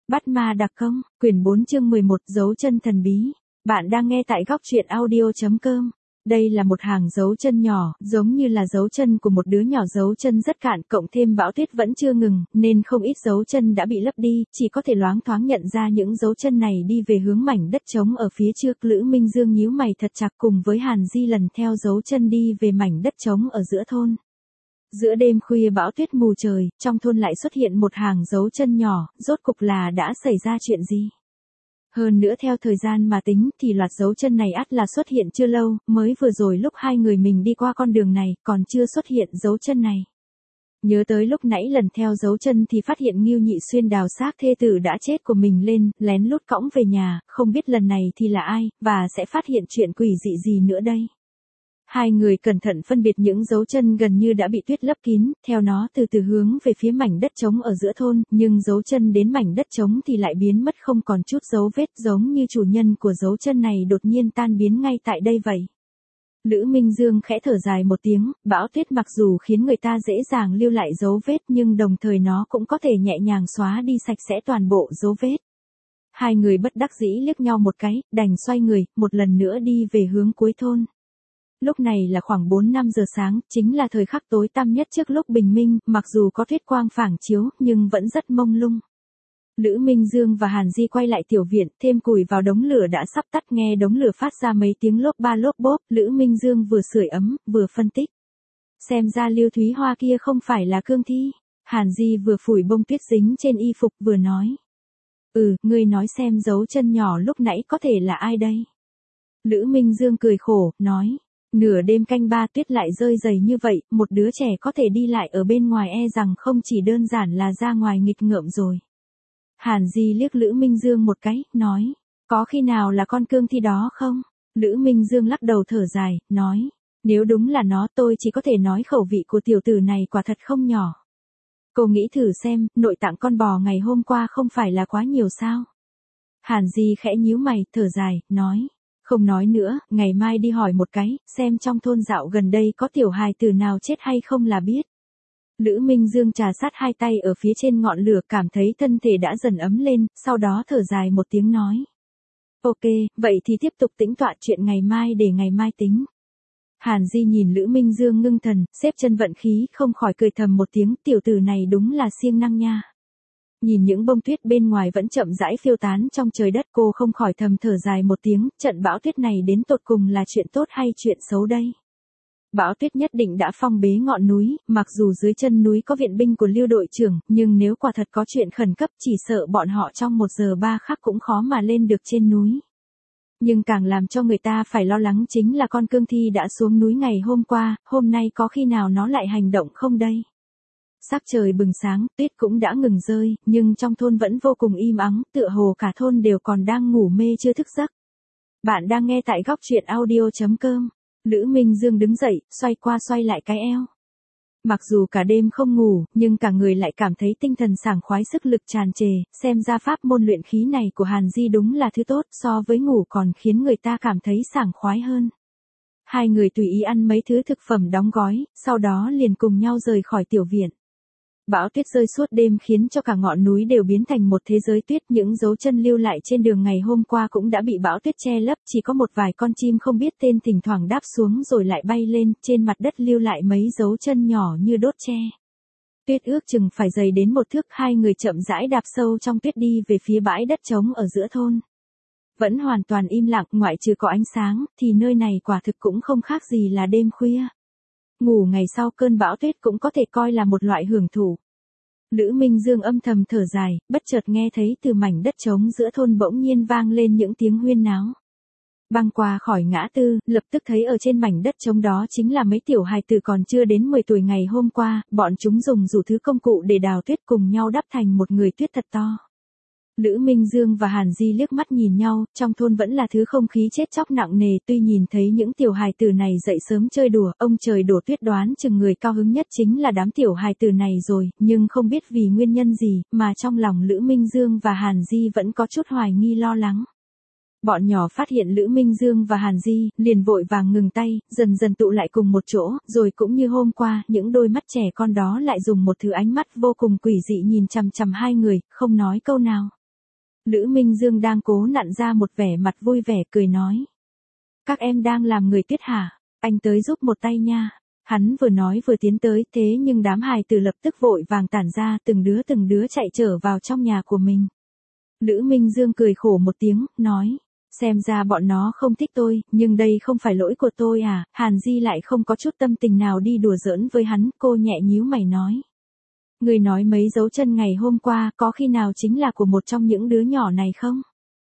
Bắt ma đặc công, quyển 4 chương 11 dấu chân thần bí. Bạn đang nghe tại góc truyện audio.com. Đây là một hàng dấu chân nhỏ, giống như là dấu chân của một đứa nhỏ, dấu chân rất cạn, cộng thêm bão tuyết vẫn chưa ngừng, nên không ít dấu chân đã bị lấp đi, chỉ có thể loáng thoáng nhận ra những dấu chân này đi về hướng mảnh đất trống ở phía trước. Lữ Minh Dương nhíu mày thật chặt, cùng với Hàn Di lần theo dấu chân đi về mảnh đất trống ở giữa thôn. Giữa đêm khuya bão tuyết mù trời, trong thôn lại xuất hiện một hàng dấu chân nhỏ, rốt cục là đã xảy ra chuyện gì? Hơn nữa theo thời gian mà tính thì loạt dấu chân này ắt là xuất hiện chưa lâu, mới vừa rồi lúc hai người mình đi qua con đường này còn chưa xuất hiện dấu chân này. Nhớ tới lúc nãy lần theo dấu chân thì phát hiện Ngưu Nhị Xuyên đào xác thê tử đã chết của mình lên, lén lút cõng về nhà, không biết lần này thì là ai, và sẽ phát hiện chuyện quỷ dị gì nữa đây. Hai người cẩn thận phân biệt những dấu chân gần như đã bị tuyết lấp kín, theo nó từ từ hướng về phía mảnh đất trống ở giữa thôn, nhưng dấu chân đến mảnh đất trống thì lại biến mất không còn chút dấu vết, giống như chủ nhân của dấu chân này đột nhiên tan biến ngay tại đây vậy. Lữ Minh Dương khẽ thở dài một tiếng, bão tuyết mặc dù khiến người ta dễ dàng lưu lại dấu vết nhưng đồng thời nó cũng có thể nhẹ nhàng xóa đi sạch sẽ toàn bộ dấu vết. Hai người bất đắc dĩ liếc nhau một cái, đành xoay người, một lần nữa đi về hướng cuối thôn. Lúc này là khoảng 4-5 giờ sáng, chính là thời khắc tối tăm nhất trước lúc bình minh, mặc dù có tuyết quang phảng chiếu, nhưng vẫn rất mông lung. Lữ Minh Dương và Hàn Di quay lại tiểu viện, thêm củi vào đống lửa đã sắp tắt, nghe đống lửa phát ra mấy tiếng lốp ba lốp bốp, Lữ Minh Dương vừa sưởi ấm, vừa phân tích. Xem ra Lưu Thúy Hoa kia không phải là cương thi. Hàn Di vừa phủi bông tuyết dính trên y phục vừa nói. Ngươi nói xem dấu chân nhỏ lúc nãy có thể là ai đây? Lữ Minh Dương cười khổ, nói. Nửa đêm canh ba tuyết lại rơi dày như vậy, một đứa trẻ có thể đi lại ở bên ngoài e rằng không chỉ đơn giản là ra ngoài nghịch ngợm rồi. Hàn Di liếc Lữ Minh Dương một cái, nói, có khi nào là con cương thi đó không? Lữ Minh Dương lắc đầu thở dài, nói, nếu đúng là nó tôi chỉ có thể nói khẩu vị của tiểu tử này quả thật không nhỏ. Cô nghĩ thử xem, nội tạng con bò ngày hôm qua không phải là quá nhiều sao? Hàn Di khẽ nhíu mày, thở dài, nói. Không nói nữa, ngày mai đi hỏi một cái, xem trong thôn dạo gần đây có tiểu hài tử nào chết hay không là biết. Lữ Minh Dương trà sát hai tay ở phía trên ngọn lửa, cảm thấy thân thể đã dần ấm lên, sau đó thở dài một tiếng nói. Ok, vậy thì tiếp tục tĩnh tọa chuyện ngày mai để ngày mai tính. Hàn Di nhìn Lữ Minh Dương ngưng thần, xếp chân vận khí, không khỏi cười thầm một tiếng, tiểu tử này đúng là siêng năng nha. Nhìn những bông tuyết bên ngoài vẫn chậm rãi phiêu tán trong trời đất, cô không khỏi thầm thở dài một tiếng, trận bão tuyết này đến tột cùng là chuyện tốt hay chuyện xấu đây? Bão tuyết nhất định đã phong bế ngọn núi, mặc dù dưới chân núi có viện binh của Lưu đội trưởng, nhưng nếu quả thật có chuyện khẩn cấp chỉ sợ bọn họ trong 1 giờ 3 khắc cũng khó mà lên được trên núi. Nhưng càng làm cho người ta phải lo lắng chính là con cương thi đã xuống núi ngày hôm qua, hôm nay có khi nào nó lại hành động không đây? Sắc trời bừng sáng, tuyết cũng đã ngừng rơi, nhưng trong thôn vẫn vô cùng im ắng, tựa hồ cả thôn đều còn đang ngủ mê chưa thức giấc. Bạn đang nghe tại góc truyện audio.com. Lữ Minh Dương đứng dậy, xoay qua xoay lại cái eo. Mặc dù cả đêm không ngủ, nhưng cả người lại cảm thấy tinh thần sảng khoái, sức lực tràn trề, xem ra pháp môn luyện khí này của Hàn Di đúng là thứ tốt, so với ngủ còn khiến người ta cảm thấy sảng khoái hơn. Hai người tùy ý ăn mấy thứ thực phẩm đóng gói, sau đó liền cùng nhau rời khỏi tiểu viện. Bão tuyết rơi suốt đêm khiến cho cả ngọn núi đều biến thành một thế giới tuyết, những dấu chân lưu lại trên đường ngày hôm qua cũng đã bị bão tuyết che lấp, chỉ có một vài con chim không biết tên thỉnh thoảng đáp xuống rồi lại bay lên, trên mặt đất lưu lại mấy dấu chân nhỏ như đốt tre. Tuyết ước chừng phải dày đến 1 thước, hai người chậm rãi đạp sâu trong tuyết đi về phía bãi đất trống ở giữa thôn. Vẫn hoàn toàn im lặng, ngoại trừ có ánh sáng, thì nơi này quả thực cũng không khác gì là đêm khuya. Ngủ ngày sau cơn bão tuyết cũng có thể coi là một loại hưởng thụ. Lữ Minh Dương âm thầm thở dài, bất chợt nghe thấy từ mảnh đất trống giữa thôn bỗng nhiên vang lên những tiếng huyên náo. Băng qua khỏi ngã tư, lập tức thấy ở trên mảnh đất trống đó chính là mấy tiểu hài tử còn chưa đến 10 tuổi ngày hôm qua, bọn chúng dùng đủ thứ công cụ để đào tuyết cùng nhau đắp thành một người tuyết thật to. Lữ Minh Dương và Hàn Di liếc mắt nhìn nhau, trong thôn vẫn là thứ không khí chết chóc nặng nề, tuy nhìn thấy những tiểu hài tử này dậy sớm chơi đùa, ông trời đổ tuyết đoán chừng người cao hứng nhất chính là đám tiểu hài tử này rồi, nhưng không biết vì nguyên nhân gì, mà trong lòng Lữ Minh Dương và Hàn Di vẫn có chút hoài nghi lo lắng. Bọn nhỏ phát hiện Lữ Minh Dương và Hàn Di, liền vội vàng ngừng tay, dần dần tụ lại cùng một chỗ, rồi cũng như hôm qua, những đôi mắt trẻ con đó lại dùng một thứ ánh mắt vô cùng quỷ dị nhìn chằm chằm hai người, không nói câu nào. Lữ Minh Dương đang cố nặn ra một vẻ mặt vui vẻ cười nói. Các em đang làm người tuyết hả? Anh tới giúp một tay nha. Hắn vừa nói vừa tiến tới, thế nhưng đám hài tử lập tức vội vàng tản ra, từng đứa chạy trở vào trong nhà của mình. Lữ Minh Dương cười khổ một tiếng, nói. Xem ra bọn nó không thích tôi, nhưng đây không phải lỗi của tôi à. Hàn Di lại không có chút tâm tình nào đi đùa giỡn với hắn, cô nhẹ nhíu mày nói. Người nói mấy dấu chân ngày hôm qua có khi nào chính là của một trong những đứa nhỏ này không?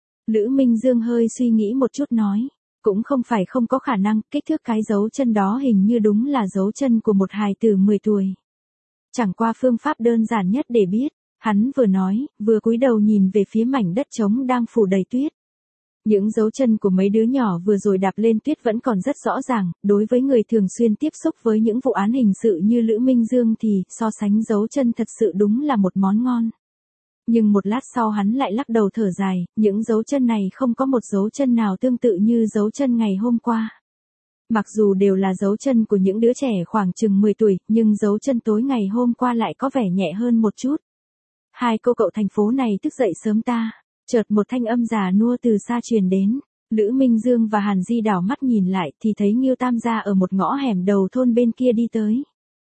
Lữ Minh Dương hơi suy nghĩ một chút nói. Cũng không phải không có khả năng, kích thước cái dấu chân đó hình như đúng là dấu chân của một hài tử 10 tuổi. Chẳng qua phương pháp đơn giản nhất để biết, hắn vừa nói, vừa cúi đầu nhìn về phía mảnh đất trống đang phủ đầy tuyết. Những dấu chân của mấy đứa nhỏ vừa rồi đạp lên tuyết vẫn còn rất rõ ràng, đối với người thường xuyên tiếp xúc với những vụ án hình sự như Lữ Minh Dương thì so sánh dấu chân thật sự đúng là một món ngon. Nhưng một lát sau hắn lại lắc đầu thở dài, những dấu chân này không có một dấu chân nào tương tự như dấu chân ngày hôm qua. Mặc dù đều là dấu chân của những đứa trẻ khoảng chừng 10 tuổi, nhưng dấu chân tối ngày hôm qua lại có vẻ nhẹ hơn một chút. Hai cô cậu thành phố này thức dậy sớm ta. Chợt một thanh âm già nua từ xa truyền đến. Lữ Minh Dương và Hàn Di đảo mắt nhìn lại thì thấy Ngưu Tam gia ở một ngõ hẻm đầu thôn bên kia đi tới.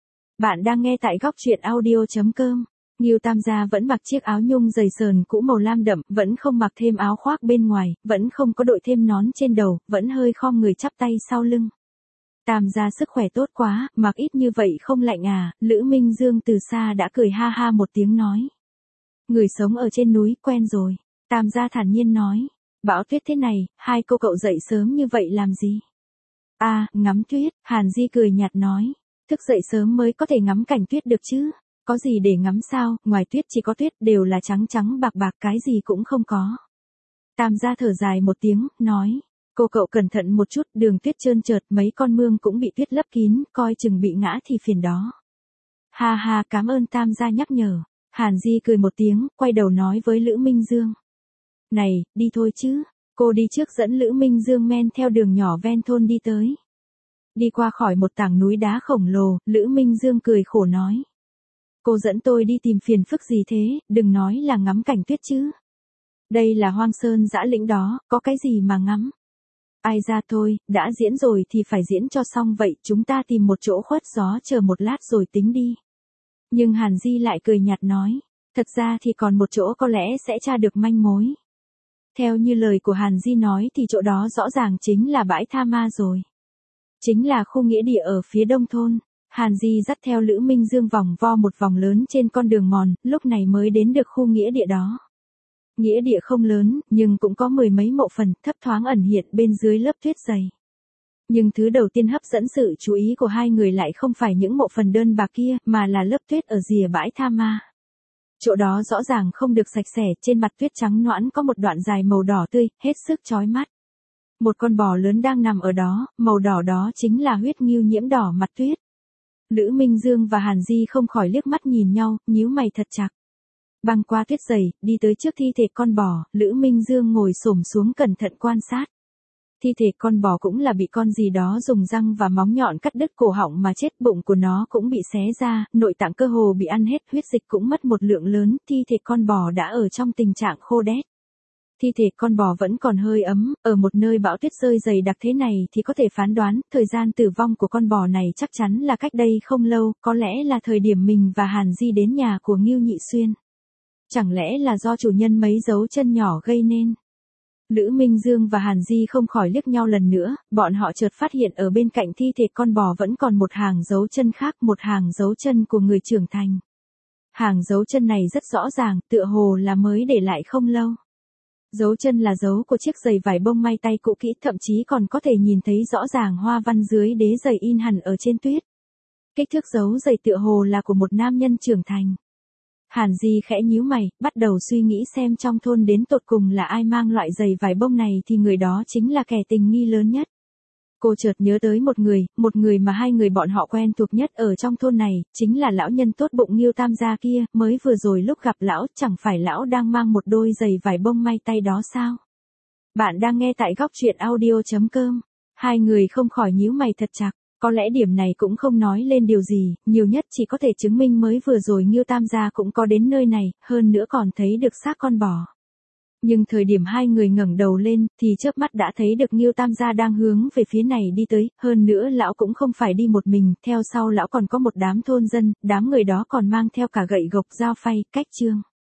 Bạn đang nghe tại góc truyện audio.com. Ngưu Tam gia vẫn mặc chiếc áo nhung dày sờn cũ màu lam đậm, vẫn không mặc thêm áo khoác bên ngoài, vẫn không có đội thêm nón trên đầu, vẫn hơi khom người chắp tay sau lưng. Tam gia sức khỏe tốt quá, mặc ít như vậy không lạnh à? Lữ Minh Dương từ xa đã cười ha ha một tiếng nói. Người sống ở trên núi quen rồi. Tam gia thản nhiên nói. Bão tuyết thế này, hai cô cậu dậy sớm như vậy làm gì? À, ngắm tuyết. Hàn Di cười nhạt nói. Thức dậy sớm mới có thể ngắm cảnh tuyết được chứ. Có gì để ngắm sao, ngoài tuyết chỉ có tuyết, đều là trắng trắng bạc bạc, cái gì cũng không có. Tam gia thở dài một tiếng, nói. Cô cậu cẩn thận một chút, đường tuyết trơn trượt, mấy con mương cũng bị tuyết lấp kín, coi chừng bị ngã thì phiền đó. Ha ha, cảm ơn Tam gia nhắc nhở. Hàn Di cười một tiếng, quay đầu nói với Lữ Minh Dương. Này, đi thôi chứ. Cô đi trước dẫn Lữ Minh Dương men theo đường nhỏ ven thôn đi tới. Đi qua khỏi một tảng núi đá khổng lồ, Lữ Minh Dương cười khổ nói. Cô dẫn tôi đi tìm phiền phức gì thế, đừng nói là ngắm cảnh tuyết chứ. Đây là hoang sơn dã lĩnh đó, có cái gì mà ngắm. Ai ra thôi, đã diễn rồi thì phải diễn cho xong vậy, chúng ta tìm một chỗ khuất gió chờ một lát rồi tính đi. Nhưng Hàn Di lại cười nhạt nói, thật ra thì còn một chỗ có lẽ sẽ tra được manh mối. Theo như lời của Hàn Di nói thì chỗ đó rõ ràng chính là bãi Tha Ma rồi. Chính là khu nghĩa địa ở phía đông thôn. Hàn Di dắt theo Lữ Minh Dương vòng vo một vòng lớn trên con đường mòn, lúc này mới đến được khu nghĩa địa đó. Nghĩa địa không lớn, nhưng cũng có mười mấy mộ phần, thấp thoáng ẩn hiện bên dưới lớp tuyết dày. Nhưng thứ đầu tiên hấp dẫn sự chú ý của hai người lại không phải những mộ phần đơn bạc kia, mà là lớp tuyết ở rìa bãi Tha Ma. Chỗ đó rõ ràng không được sạch sẽ, trên mặt tuyết trắng nõn có một đoạn dài màu đỏ tươi, hết sức chói mắt. Một con bò lớn đang nằm ở đó, màu đỏ đó chính là huyết ngưu nhiễm đỏ mặt tuyết. Lữ Minh Dương và Hàn Di không khỏi liếc mắt nhìn nhau, nhíu mày thật chặt. Băng qua tuyết dày, đi tới trước thi thể con bò, Lữ Minh Dương ngồi xổm xuống cẩn thận quan sát. Thi thể con bò cũng là bị con gì đó dùng răng và móng nhọn cắt đứt cổ họng mà chết, bụng của nó cũng bị xé ra, nội tạng cơ hồ bị ăn hết, huyết dịch cũng mất một lượng lớn, thi thể con bò đã ở trong tình trạng khô đét. Thi thể con bò vẫn còn hơi ấm, ở một nơi bão tuyết rơi dày đặc thế này thì có thể phán đoán, thời gian tử vong của con bò này chắc chắn là cách đây không lâu, có lẽ là thời điểm mình và Hàn Di đến nhà của Ngưu Nhị Xuyên. Chẳng lẽ là do chủ nhân mấy dấu chân nhỏ gây nên? Lữ Minh Dương và Hàn Di không khỏi liếc nhau lần nữa, bọn họ chợt phát hiện ở bên cạnh thi thể con bò vẫn còn một hàng dấu chân khác, một hàng dấu chân của người trưởng thành. Hàng dấu chân này rất rõ ràng, tựa hồ là mới để lại không lâu. Dấu chân là dấu của chiếc giày vải bông may tay cũ kỹ, thậm chí còn có thể nhìn thấy rõ ràng hoa văn dưới đế giày in hẳn ở trên tuyết. Kích thước dấu giày tựa hồ là của một nam nhân trưởng thành. Hàn Di khẽ nhíu mày, bắt đầu suy nghĩ xem trong thôn đến tột cùng là ai mang loại giày vải bông này thì người đó chính là kẻ tình nghi lớn nhất. Cô chợt nhớ tới một người mà hai người bọn họ quen thuộc nhất ở trong thôn này, chính là lão nhân tốt bụng Ngưu Tam gia kia, mới vừa rồi lúc gặp lão, chẳng phải lão đang mang một đôi giày vải bông may tay đó sao? Bạn đang nghe tại góc truyện audio.com. Hai người không khỏi nhíu mày thật chặt, có lẽ điểm này cũng không nói lên điều gì, nhiều nhất chỉ có thể chứng minh mới vừa rồi Ngưu Tam gia cũng có đến nơi này, hơn nữa còn thấy được xác con bò. Nhưng thời điểm hai người ngẩng đầu lên, thì chớp mắt đã thấy được Ngưu Tam gia đang hướng về phía này đi tới, hơn nữa lão cũng không phải đi một mình, theo sau lão còn có một đám thôn dân, đám người đó còn mang theo cả gậy gộc dao phay, cách trương.